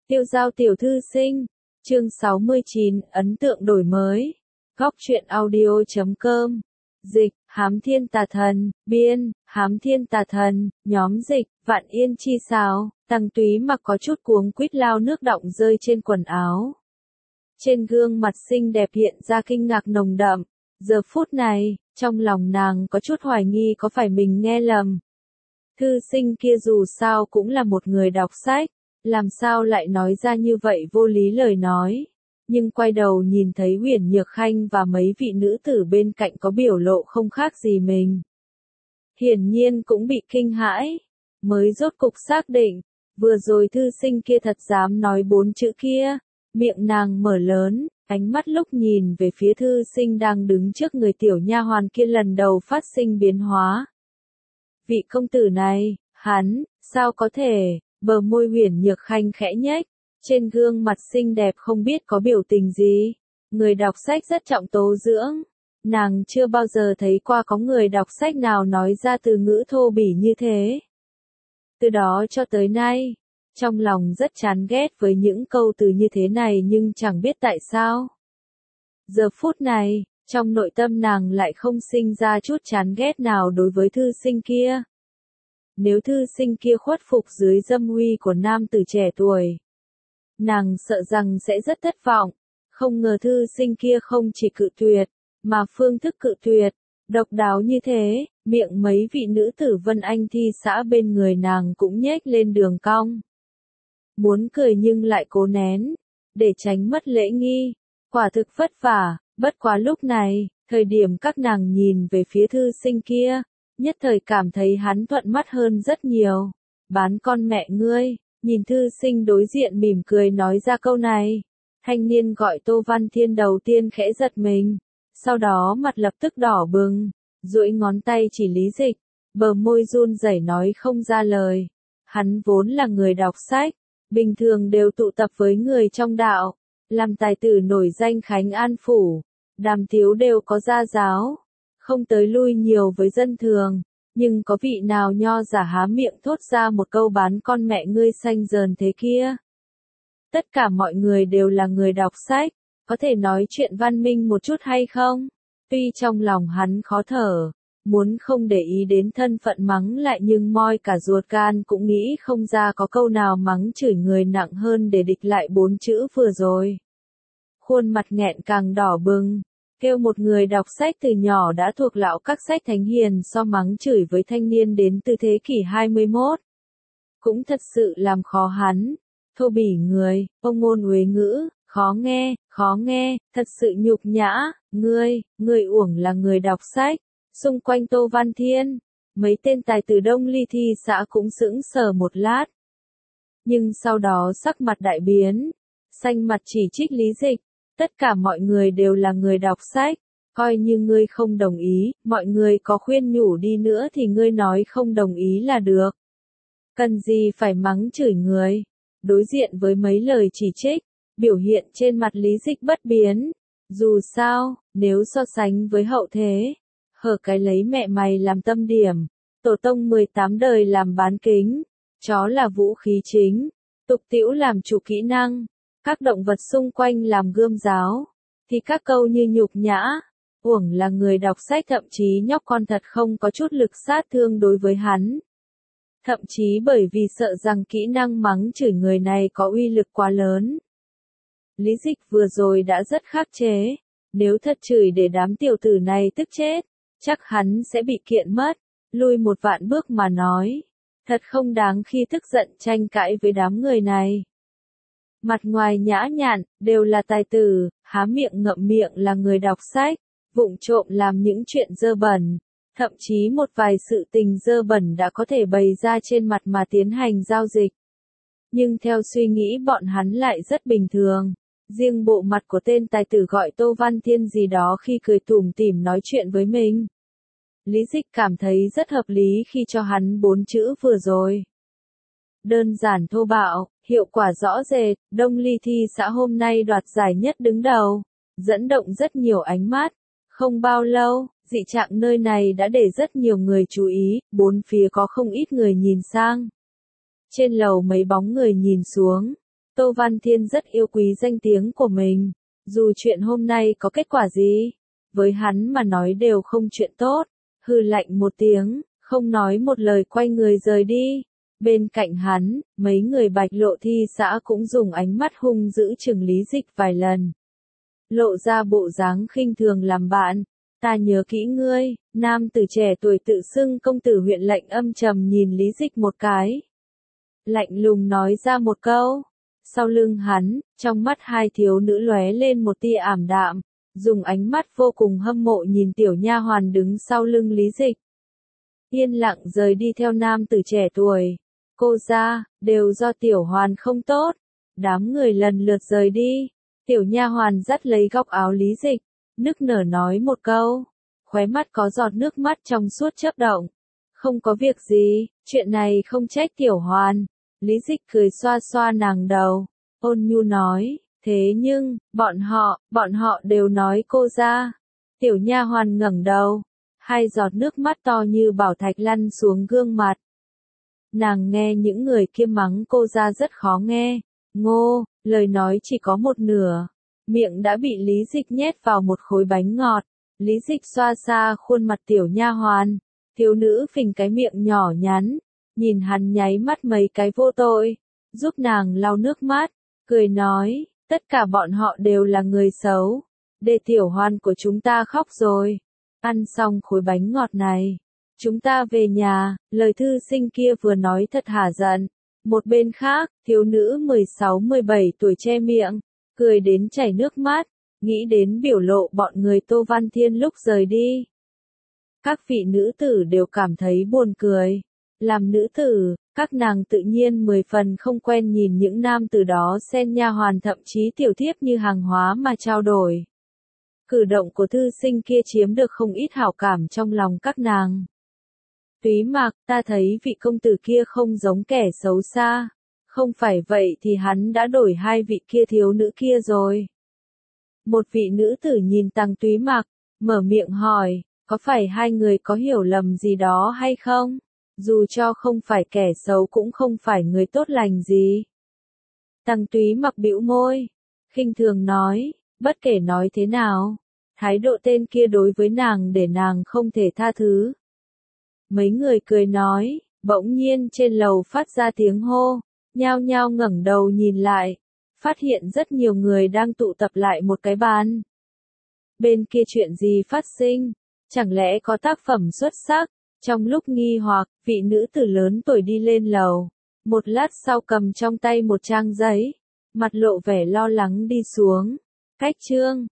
Tiêu giao tiểu thư sinh, chương 69, ấn tượng đổi mới. Góc truyện audio.com. Dịch, Hám Thiên Tà Thần, biên, Hám Thiên Tà Thần, nhóm dịch, Vạn Yên Chi Sào. Tăng Túy mặc có chút cuống quýt lao nước đọng rơi trên quần áo. Trên gương mặt xinh đẹp hiện ra kinh ngạc nồng đậm. Giờ phút này, trong lòng nàng có chút hoài nghi có phải mình nghe lầm. Thư sinh kia dù sao cũng là một người đọc sách, làm sao lại nói ra như vậy vô lý lời nói. Nhưng quay đầu nhìn thấy Huyền Nhược Khanh và mấy vị nữ tử bên cạnh có biểu lộ không khác gì mình. Hiển nhiên cũng bị kinh hãi, mới rốt cục xác định, vừa rồi thư sinh kia thật dám nói 4 chữ kia, miệng nàng mở lớn, ánh mắt lúc nhìn về phía thư sinh đang đứng trước người tiểu nha hoàn kia lần đầu phát sinh biến hóa. Vị công tử này, hắn, sao có thể, bờ môi Huyền Nhược Khanh khẽ nhếch, trên gương mặt xinh đẹp không biết có biểu tình gì. Người đọc sách rất trọng tố dưỡng, nàng chưa bao giờ thấy qua có người đọc sách nào nói ra từ ngữ thô bỉ như thế. Từ đó cho tới nay, trong lòng rất chán ghét với những câu từ như thế này nhưng chẳng biết tại sao. Giờ phút này, trong nội tâm nàng lại không sinh ra chút chán ghét nào đối với thư sinh kia. Nếu thư sinh kia khuất phục dưới dâm uy của nam tử trẻ tuổi, nàng sợ rằng sẽ rất thất vọng. Không ngờ thư sinh kia không chỉ cự tuyệt, mà phương thức cự tuyệt, độc đáo như thế, miệng mấy vị nữ tử Vân Anh thi xã bên người nàng cũng nhếch lên đường cong. Muốn cười nhưng lại cố nén, để tránh mất lễ nghi, quả thực vất vả, bất quá lúc này, thời điểm các nàng nhìn về phía thư sinh kia, nhất thời cảm thấy hắn thuận mắt hơn rất nhiều. Bán con mẹ ngươi, nhìn thư sinh đối diện mỉm cười nói ra câu này. Thanh niên gọi Tô Văn Thiên đầu tiên khẽ giật mình, sau đó mặt lập tức đỏ bừng, duỗi ngón tay chỉ Lý Dịch, bờ môi run rẩy nói không ra lời. Hắn vốn là người đọc sách, bình thường đều tụ tập với người trong đạo, làm tài tử nổi danh Khánh An Phủ, đàm tiếu đều có gia giáo, không tới lui nhiều với dân thường, nhưng có vị nào nho giả há miệng thốt ra một câu bán con mẹ ngươi xanh dờn thế kia. Tất cả mọi người đều là người đọc sách, có thể nói chuyện văn minh một chút hay không? Tuy trong lòng hắn khó thở, muốn không để ý đến thân phận mắng lại nhưng moi cả ruột gan cũng nghĩ không ra có câu nào mắng chửi người nặng hơn để địch lại 4 chữ vừa rồi. Khuôn mặt nghẹn càng đỏ bừng, kêu một người đọc sách từ nhỏ đã thuộc lão các sách thánh hiền so mắng chửi với thanh niên đến từ thế kỷ 21. Cũng thật sự làm khó hắn. Thô bỉ người, ông ngôn uế ngữ, khó nghe, thật sự nhục nhã, ngươi uổng là người đọc sách. Xung quanh Tô Văn Thiên, mấy tên tài tử Đông Ly thi xã cũng sững sờ một lát. Nhưng sau đó sắc mặt đại biến, xanh mặt chỉ trích Lý Dịch, tất cả mọi người đều là người đọc sách, coi như ngươi không đồng ý, mọi người có khuyên nhủ đi nữa thì ngươi nói không đồng ý là được. Cần gì phải mắng chửi người? Đối diện với mấy lời chỉ trích, biểu hiện trên mặt Lý Dịch bất biến. Dù sao, nếu so sánh với hậu thế, hở cái lấy mẹ mày làm tâm điểm, tổ tông 18 đời làm bán kính, chó là vũ khí chính, tục tĩu làm chủ kỹ năng, các động vật xung quanh làm gươm giáo, thì các câu như nhục nhã, uổng là người đọc sách thậm chí nhóc con thật không có chút lực sát thương đối với hắn. Thậm chí bởi vì sợ rằng kỹ năng mắng chửi người này có uy lực quá lớn. Lý Dịch vừa rồi đã rất khắc chế, nếu thật chửi để đám tiểu tử này tức chết, chắc hắn sẽ bị kiện mất, lui một vạn bước mà nói. Thật không đáng khi tức giận tranh cãi với đám người này. Mặt ngoài nhã nhặn, đều là tài tử, há miệng ngậm miệng là người đọc sách, vụng trộm làm những chuyện dơ bẩn. Thậm chí một vài sự tình dơ bẩn đã có thể bày ra trên mặt mà tiến hành giao dịch. Nhưng theo suy nghĩ bọn hắn lại rất bình thường. Riêng bộ mặt của tên tài tử gọi Tô Văn Thiên gì đó khi cười tủm tỉm nói chuyện với mình. Lý Dịch cảm thấy rất hợp lý khi cho hắn 4 chữ vừa rồi. Đơn giản thô bạo, hiệu quả rõ rệt, Đông Ly thi xã hôm nay đoạt giải nhất đứng đầu, dẫn động rất nhiều ánh mắt. Không bao lâu, dị trạng nơi này đã để rất nhiều người chú ý, bốn phía có không ít người nhìn sang. Trên lầu mấy bóng người nhìn xuống, Tô Văn Thiên rất yêu quý danh tiếng của mình. Dù chuyện hôm nay có kết quả gì, với hắn mà nói đều không chuyện tốt. Hừ lạnh một tiếng, không nói một lời quay người rời đi. Bên cạnh hắn, mấy người Bạch Lộ Thi xã cũng dùng ánh mắt hung dữ chừng Lý Dịch vài lần. Lộ ra bộ dáng khinh thường làm bạn. Ta nhớ kỹ ngươi, nam tử trẻ tuổi tự xưng công tử huyện lệnh âm trầm nhìn Lý Dịch một cái. Lạnh lùng nói ra một câu. Sau lưng hắn, trong mắt hai thiếu nữ lóe lên một tia ảm đạm, dùng ánh mắt vô cùng hâm mộ nhìn tiểu nha hoàn đứng sau lưng Lý Dịch. Yên lặng rời đi theo nam tử trẻ tuổi. Cô ra, đều do tiểu hoàn không tốt. Đám người lần lượt rời đi. Tiểu nha hoàn dắt lấy góc áo Lý Dịch, nức nở nói một câu. Khóe mắt có giọt nước mắt trong suốt chớp động. Không có việc gì, chuyện này không trách tiểu hoàn. Lý Dịch cười xoa xoa nàng đầu, ôn nhu nói, thế nhưng, bọn họ đều nói cô ra. Tiểu nha hoàn ngẩng đầu, hai giọt nước mắt to như bảo thạch lăn xuống gương mặt. Nàng nghe những người kia mắng cô ra rất khó nghe, ngô, lời nói chỉ có một nửa, miệng đã bị Lý Dịch nhét vào một khối bánh ngọt. Lý Dịch xoa xa khuôn mặt tiểu nha hoàn, thiếu nữ phình cái miệng nhỏ nhắn. Nhìn hắn nháy mắt mấy cái vô tội, giúp nàng lau nước mắt, cười nói, tất cả bọn họ đều là người xấu. Để tiểu hoàn của chúng ta khóc rồi. Ăn xong khối bánh ngọt này, chúng ta về nhà. Lời thư sinh kia vừa nói thật hả giận. Một bên khác, thiếu nữ 16-17 tuổi che miệng, cười đến chảy nước mắt, nghĩ đến biểu lộ bọn người Tô Văn Thiên lúc rời đi. Các vị nữ tử đều cảm thấy buồn cười. Làm nữ tử, các nàng tự nhiên 10 phần không quen nhìn những nam tử đó xen nha hoàn thậm chí tiểu thiếp như hàng hóa mà trao đổi. Cử động của thư sinh kia chiếm được không ít hảo cảm trong lòng các nàng. Túy Mạc, ta thấy vị công tử kia không giống kẻ xấu xa. Không phải vậy thì hắn đã đổi hai vị kia thiếu nữ kia rồi. Một vị nữ tử nhìn Tăng Túy Mạc, mở miệng hỏi, có phải hai người có hiểu lầm gì đó hay không? Dù cho không phải kẻ xấu cũng không phải người tốt lành gì. Tăng Túy Mặc bĩu môi, khinh thường nói, bất kể nói thế nào, thái độ tên kia đối với nàng để nàng không thể tha thứ. Mấy người cười nói, bỗng nhiên trên lầu phát ra tiếng hô, nhao nhao ngẩng đầu nhìn lại, phát hiện rất nhiều người đang tụ tập lại một cái bàn. Bên kia chuyện gì phát sinh? Chẳng lẽ có tác phẩm xuất sắc? Trong lúc nghi hoặc, vị nữ tử lớn tuổi đi lên lầu. Một lát sau cầm trong tay một trang giấy. Mặt lộ vẻ lo lắng đi xuống. Cách chương